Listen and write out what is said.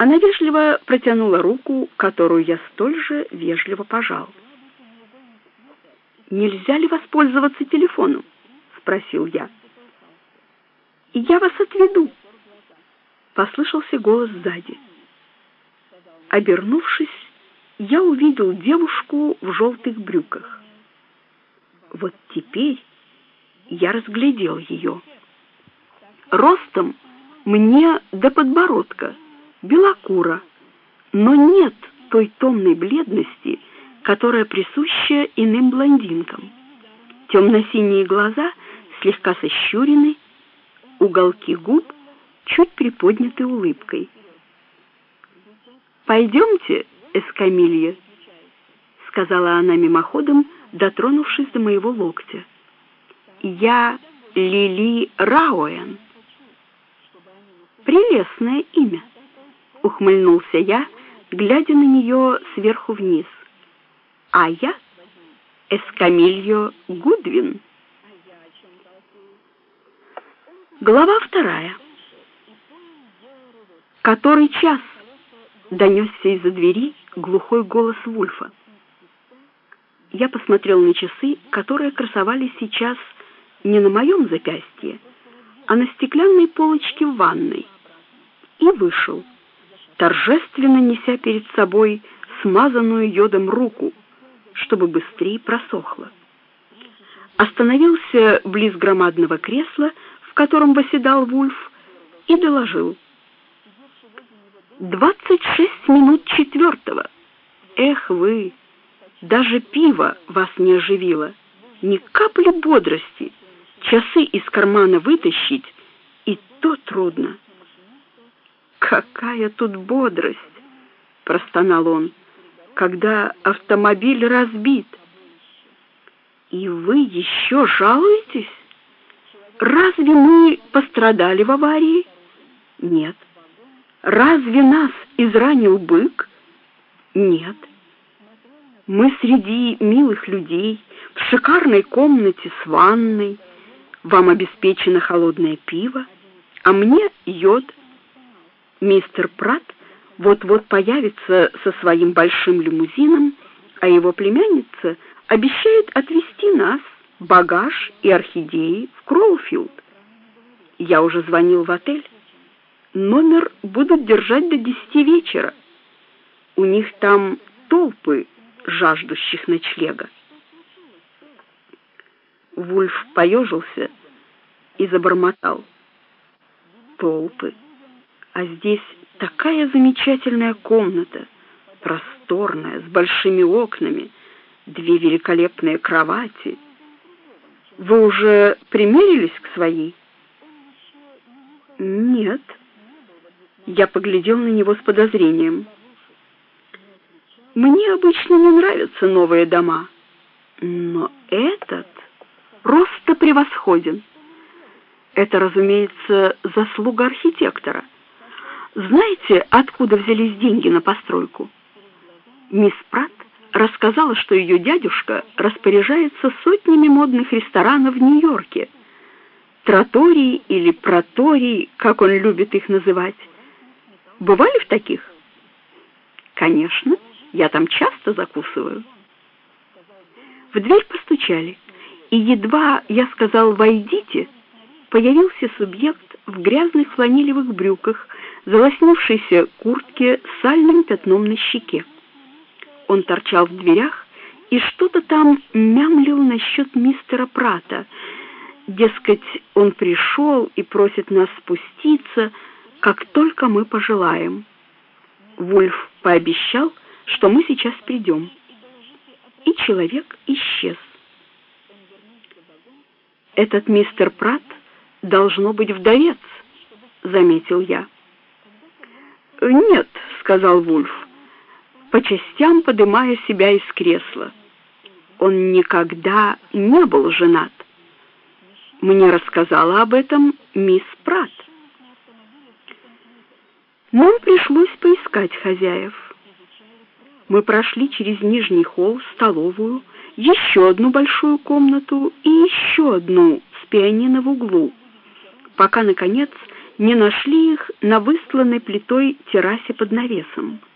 Она вежливо протянула руку, которую я столь же вежливо пожал. «Нельзя ли воспользоваться телефоном?» — спросил я. «Я вас отведу», — послышался голос сзади. Обернувшись, я увидел девушку в желтых брюках. Вот теперь я разглядел ее. Ростом мне до подбородка, белокура, но нет той томной бледности, которая присуща иным блондинкам. Темно-синие глаза слегка сощурены, уголки губ чуть приподняты улыбкой. «Пойдемте, Эскамилья», — сказала она мимоходом, дотронувшись до моего локтя. «Я Лили Рауэн». «Прелестное имя», — ухмыльнулся я, глядя на нее сверху вниз. «А я Эскамильо Гудвин». Глава 2. «Который час?» — донесся из-за двери глухой голос Вульфа. Я посмотрел на часы, которые красовались сейчас не на моем запястье, а на стеклянной полочке в ванной, и вышел, торжественно неся перед собой смазанную йодом руку, чтобы быстрее просохло. Остановился близ громадного кресла, в котором восседал Вульф, и доложил: 26 минут 4. Эх вы, даже пиво вас не оживило, ни капли бодрости, часы из кармана вытащить, и то трудно. Какая тут бодрость, простонал он, когда автомобиль разбит. И вы еще жалуетесь? Разве мы пострадали в аварии? Нет. Разве нас изранил бык? Нет. Мы среди милых людей, в шикарной комнате с ванной. Вам обеспечено холодное пиво, а мне йод. Мистер Пратт вот-вот появится со своим большим лимузином, а его племянница обещает отвезти нас, багаж и орхидеи, в Кроуфилд. Я уже звонил в отель. Номер будут держать до 10 вечера. У них там толпы жаждущих ночлега. Вульф поежился и забормотал: толпы. А здесь такая замечательная комната, просторная, с большими окнами, 2 великолепные кровати. Вы уже примерились к своей? Нет. Я поглядел на него с подозрением. Мне обычно не нравятся новые дома, но этот просто превосходен. Это, разумеется, заслуга архитектора. Знаете, откуда взялись деньги на постройку? Мисс Пратт рассказала, что ее дядюшка распоряжается сотнями модных ресторанов в Нью-Йорке. Тротории или протории, как он любит их называть. Бывали в таких? Конечно, я там часто закусываю. В дверь постучали, и едва я сказал «войдите», появился субъект в грязных фланелевых брюках, залоснившейся куртке с сальным пятном на щеке. Он торчал в дверях и что-то там мямлил насчет мистера Пратта. Дескать, он пришел и просит нас спуститься, как только мы пожелаем. Вульф пообещал, что мы сейчас придем. И человек исчез. Этот мистер Пратт должно быть вдовец, заметил я. Нет, сказал Вульф, по частям подымая себя из кресла. Он никогда не был женат. Мне рассказала об этом мисс Пратт. Нам пришлось поискать хозяев. Мы прошли через нижний холл, столовую, еще одну большую комнату и еще одну с пианино в углу, пока, наконец, не нашли их на выстланной плитой террасе под навесом.